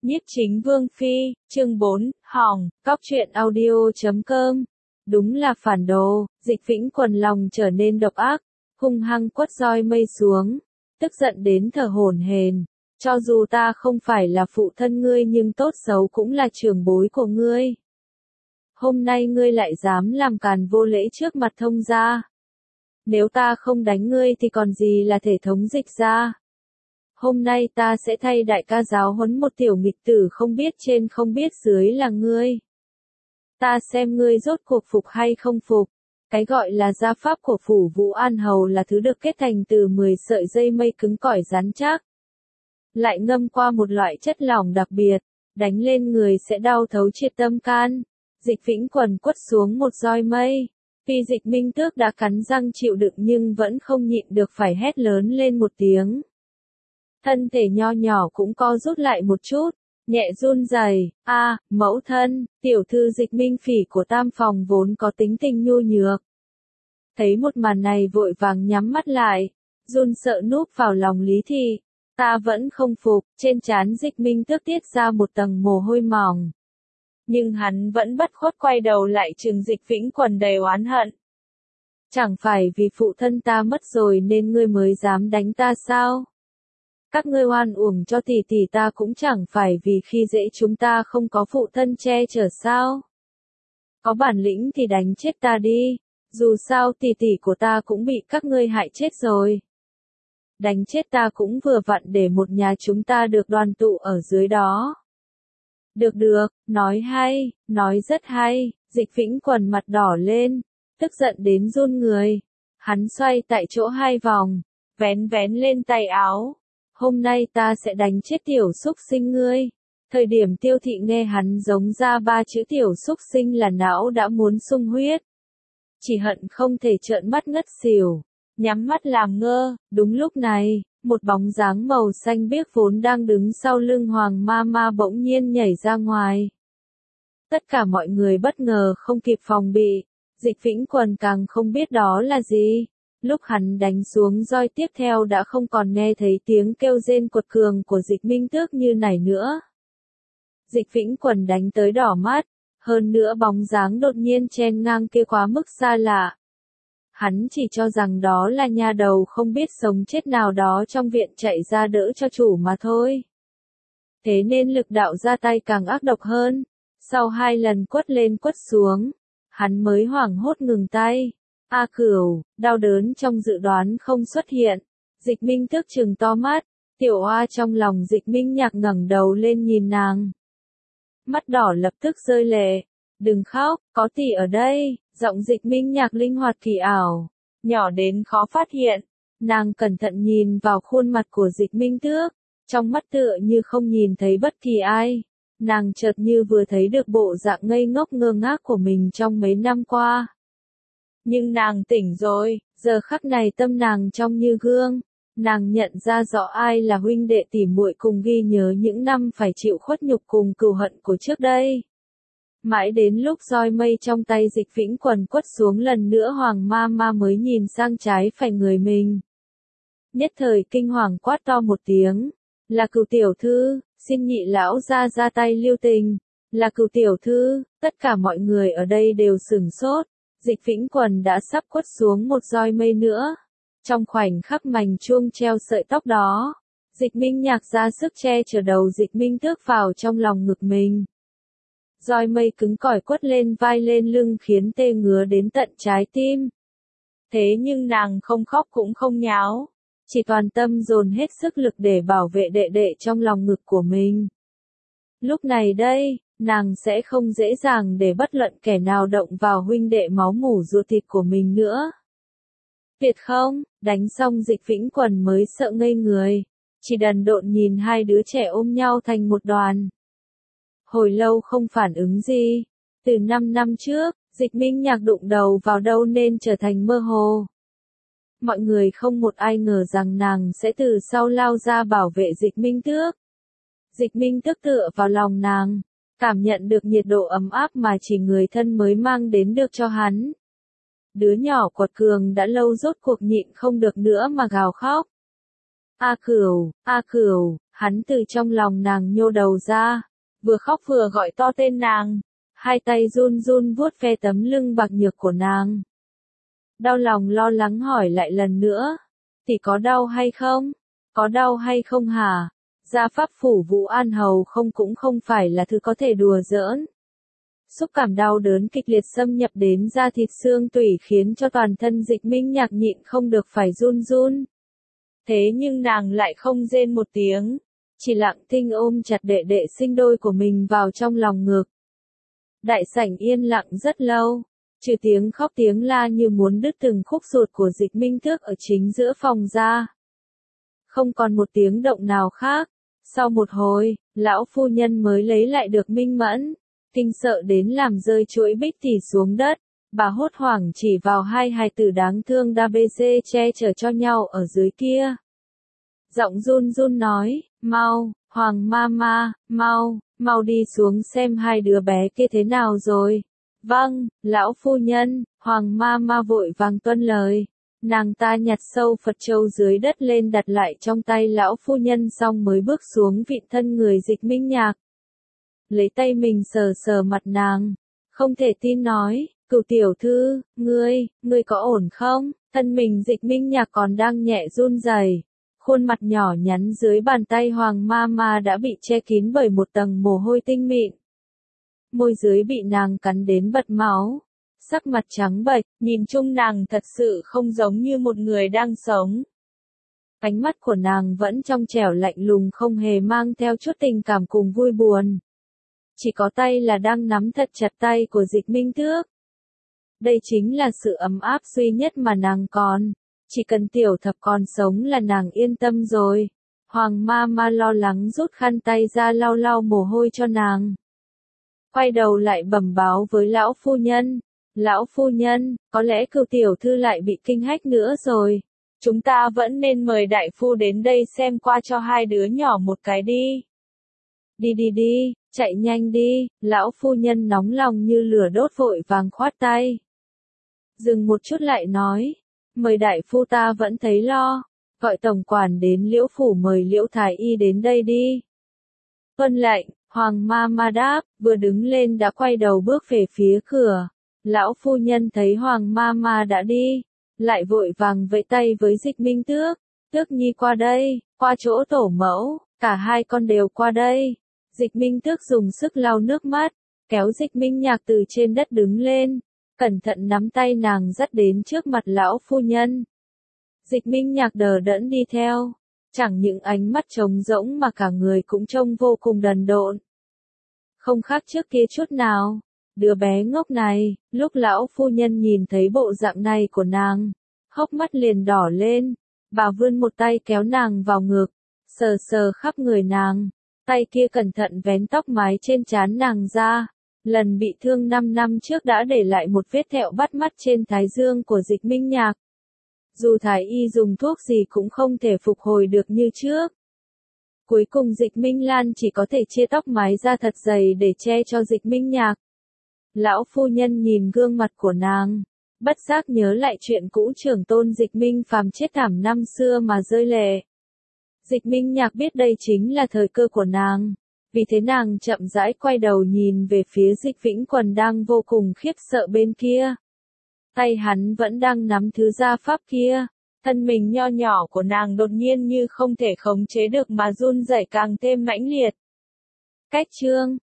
Nhiếp chính Vương Phi, chương 4, hỏng, cóc truyện audio.com. Đúng là phản đồ, Dịch Vĩnh Quần lòng trở nên độc ác, hung hăng quất roi mây xuống, tức giận đến thở hổn hển. Cho dù ta không phải là phụ thân ngươi nhưng tốt xấu cũng là trưởng bối của ngươi. Hôm nay ngươi lại dám làm càn vô lễ trước mặt thông gia. Nếu ta không đánh ngươi thì còn gì là thể thống Dịch gia. Hôm nay ta sẽ thay đại ca giáo huấn một tiểu nghịch tử không biết trên không biết dưới là ngươi. Ta xem ngươi rốt cuộc phục hay không phục. Cái gọi là gia pháp của phủ Vũ An Hầu là thứ được kết thành từ 10 sợi dây mây cứng cỏi rắn chắc. Lại ngâm qua một loại chất lỏng đặc biệt, đánh lên người sẽ đau thấu triệt tâm can. Dịch Vĩnh Quần quất xuống một roi mây. Tuy Dịch Minh Tước đã cắn răng chịu đựng nhưng vẫn không nhịn được phải hét lớn lên một tiếng. Thân thể nho nhỏ cũng co rút lại một chút, nhẹ run rẩy. Mẫu thân, tiểu thư Dịch Minh Phỉ của Tam Phòng vốn có tính tình nhu nhược. Thấy một màn này vội vàng nhắm mắt lại, run sợ núp vào lòng Lý Thị. Ta vẫn không phục, trên trán Dịch Minh Tước tiết ra một tầng mồ hôi mỏng. Nhưng hắn vẫn bất khuất quay đầu lại trừng Dịch Vĩnh Quần đầy oán hận. Chẳng phải vì phụ thân ta mất rồi nên ngươi mới dám đánh ta sao? Các ngươi oan uổng cho tỷ tỷ ta cũng chẳng phải vì khi dễ chúng ta không có phụ thân che chở sao? Có bản lĩnh thì đánh chết ta đi, dù sao tỷ tỷ của ta cũng bị các ngươi hại chết rồi. Đánh chết ta cũng vừa vặn để một nhà chúng ta được đoàn tụ ở dưới đó. Được, nói hay, nói rất hay. Dịch Vĩnh Quần mặt đỏ lên, tức giận đến run người. Hắn xoay tại chỗ 2 vòng, vén lên tay áo. Hôm nay ta sẽ đánh chết tiểu xúc sinh ngươi. Thời điểm Tiêu Thị nghe hắn giống ra 3 chữ tiểu xúc sinh là não đã muốn sung huyết. Chỉ hận không thể trợn mắt ngất xỉu, nhắm mắt làm ngơ. Đúng lúc này, một bóng dáng màu xanh biếc vốn đang đứng sau lưng Hoàng Ma bỗng nhiên nhảy ra ngoài. Tất cả mọi người bất ngờ không kịp phòng bị, Dịch Vĩnh Quần càng không biết đó là gì. Lúc hắn đánh xuống roi tiếp theo đã không còn nghe thấy tiếng kêu rên quật cường của Dịch Minh Tước như nãy nữa. Dịch Vĩnh Quần đánh tới đỏ mắt, hơn nữa bóng dáng đột nhiên chen ngang kia quá mức xa lạ. Hắn chỉ cho rằng đó là nha đầu không biết sống chết nào đó trong viện chạy ra đỡ cho chủ mà thôi. Thế nên lực đạo ra tay càng ác độc hơn. Sau 2 lần quất lên quất xuống, hắn mới hoảng hốt ngừng tay. Cửu, đau đớn trong dự đoán không xuất hiện. Dịch Minh Tước trừng to mắt, tiểu oa trong lòng Dịch Minh Nhạc ngẩng đầu lên nhìn nàng. Mắt đỏ lập tức rơi lệ. Đừng khóc, có tỷ ở đây. Giọng Dịch Minh Nhạc linh hoạt kỳ ảo, nhỏ đến khó phát hiện. Nàng cẩn thận nhìn vào khuôn mặt của Dịch Minh Tước, trong mắt tựa như không nhìn thấy bất kỳ ai. Nàng chợt như vừa thấy được bộ dạng ngây ngốc ngơ ngác của mình trong mấy năm qua. Nhưng nàng tỉnh rồi, giờ khắc này tâm nàng trong như gương. Nàng nhận ra rõ ai là huynh đệ tỉ muội cùng ghi nhớ những năm phải chịu khuất nhục cùng cừu hận của trước đây. Mãi đến lúc roi mây trong tay Dịch Vĩnh Quần quất xuống lần nữa Hoàng Ma mới nhìn sang trái phải người mình. Nhất thời kinh hoàng quát to một tiếng. Là Cửu tiểu thư, xin nhị lão ra tay lưu tình. Là Cửu tiểu thư, tất cả mọi người ở đây đều sửng sốt. Dịch Vĩnh Quần đã sắp quất xuống một roi mây nữa. Trong khoảnh khắc mảnh chuông treo sợi tóc đó, Dịch Minh Nhạc ra sức che chở đầu Dịch Minh Tước vào trong lòng ngực mình. Roi mây cứng cỏi quất lên vai lên lưng khiến tê ngứa đến tận trái tim. Thế nhưng nàng không khóc cũng không nháo, chỉ toàn tâm dồn hết sức lực để bảo vệ đệ đệ trong lòng ngực của mình. Lúc này đây, nàng sẽ không dễ dàng để bất luận kẻ nào động vào huynh đệ máu mủ ruột thịt của mình nữa. Tuyệt không, đánh xong Dịch Vĩnh Quần mới sợ ngây người, chỉ đần độn nhìn 2 đứa trẻ ôm nhau thành một đoàn. Hồi lâu không phản ứng gì. Từ 5 năm trước, Dịch Minh Nhạc đụng đầu vào đâu nên trở thành mơ hồ. Mọi người không một ai ngờ rằng nàng sẽ từ sau lao ra bảo vệ Dịch Minh Tước. Dịch Minh Tước tựa vào lòng nàng, cảm nhận được nhiệt độ ấm áp mà chỉ người thân mới mang đến được cho hắn. Đứa nhỏ quật cường đã lâu rốt cuộc nhịn không được nữa mà gào khóc. Hắn từ trong lòng nàng nhô đầu ra, vừa khóc vừa gọi to tên nàng, hai tay run run vuốt ve tấm lưng bạc nhược của nàng. Đau lòng lo lắng hỏi lại lần nữa, tỷ có đau hay không? Có đau hay không hả? Gia pháp phủ Vũ An Hầu không cũng không phải là thứ có thể đùa giỡn. Xúc cảm đau đớn kịch liệt xâm nhập đến da thịt xương tủy khiến cho toàn thân Dịch Minh Nhạc nhịn không được phải run run. Thế nhưng nàng lại không rên một tiếng, chỉ lặng thinh ôm chặt đệ đệ sinh đôi của mình vào trong lòng ngực. Đại sảnh yên lặng rất lâu, trừ tiếng khóc tiếng la như muốn đứt từng khúc ruột của Dịch Minh Tước ở chính giữa phòng ra. Không còn một tiếng động nào khác. Sau một hồi, lão phu nhân mới lấy lại được minh mẫn, kinh sợ đến làm rơi chuỗi bích tỷ xuống đất. Bà hốt hoảng chỉ vào hai hài tử đáng thương ABC che chở cho nhau ở dưới kia. Giọng run run nói, mau, Hoàng Mama, mau đi xuống xem hai đứa bé kia thế nào rồi. Vâng, lão phu nhân, Hoàng Mama vội vàng tuân lời. Nàng ta nhặt sâu Phật châu dưới đất lên đặt lại trong tay lão phu nhân xong mới bước xuống vịn thân người Dịch Minh Nhạc. Lấy tay mình sờ sờ mặt nàng, không thể tin nói, cửu tiểu thư, ngươi có ổn không? Thân mình Dịch Minh Nhạc còn đang nhẹ run rẩy, khuôn mặt nhỏ nhắn dưới bàn tay Hoàng Mama đã bị che kín bởi một tầng mồ hôi tinh mịn. Môi dưới bị nàng cắn đến bật máu. Sắc mặt trắng bệch, nhìn chung nàng thật sự không giống như một người đang sống. Ánh mắt của nàng vẫn trong trẻo lạnh lùng không hề mang theo chút tình cảm cùng vui buồn. Chỉ có tay là đang nắm thật chặt tay của Dịch Minh Tước. Đây chính là sự ấm áp duy nhất mà nàng còn. Chỉ cần tiểu thập còn sống là nàng yên tâm rồi. Hoàng Mama lo lắng rút khăn tay ra lau lau mồ hôi cho nàng. Quay đầu lại bẩm báo với lão phu nhân. Lão phu nhân, có lẽ cửu tiểu thư lại bị kinh hách nữa rồi. Chúng ta vẫn nên mời đại phu đến đây xem qua cho hai đứa nhỏ một cái đi. Đi, chạy nhanh đi, lão phu nhân nóng lòng như lửa đốt vội vàng khoát tay. Dừng một chút lại nói, mời đại phu ta vẫn thấy lo, gọi tổng quản đến Liễu phủ mời Liễu thái y đến đây đi. Tuân lệnh, Hoàng Mama đáp, vừa đứng lên đã quay đầu bước về phía cửa. Lão phu nhân thấy Hoàng Mama đã đi, lại vội vàng vẫy tay với Dịch Minh Tước, Tước Nhi qua đây, qua chỗ tổ mẫu, cả hai con đều qua đây. Dịch Minh Tước dùng sức lau nước mắt, kéo Dịch Minh Nhạc từ trên đất đứng lên, cẩn thận nắm tay nàng dắt đến trước mặt lão phu nhân. Dịch Minh Nhạc đờ đẫn đi theo, chẳng những ánh mắt trống rỗng mà cả người cũng trông vô cùng đần độn. Không khác trước kia chút nào. Đứa bé ngốc này, lúc lão phu nhân nhìn thấy bộ dạng này của nàng, hốc mắt liền đỏ lên, bà vươn một tay kéo nàng vào ngực, sờ sờ khắp người nàng, tay kia cẩn thận vén tóc mái trên trán nàng ra, lần bị thương 5 năm trước đã để lại một vết thẹo bắt mắt trên thái dương của Dịch Minh Nhạc. Dù thái y dùng thuốc gì cũng không thể phục hồi được như trước. Cuối cùng Dịch Minh Lan chỉ có thể chia tóc mái ra thật dày để che cho Dịch Minh Nhạc. Lão phu nhân nhìn gương mặt của nàng, bất giác nhớ lại chuyện cũ trưởng tôn Dịch Minh Phàm chết thảm năm xưa mà rơi lệ. Dịch Minh Nhạc biết đây chính là thời cơ của nàng, vì thế nàng chậm rãi quay đầu nhìn về phía Dịch Vĩnh Quần đang vô cùng khiếp sợ bên kia. Tay hắn vẫn đang nắm thứ gia pháp kia, thân mình nho nhỏ của nàng đột nhiên như không thể khống chế được mà run rẩy càng thêm mãnh liệt. Cách chương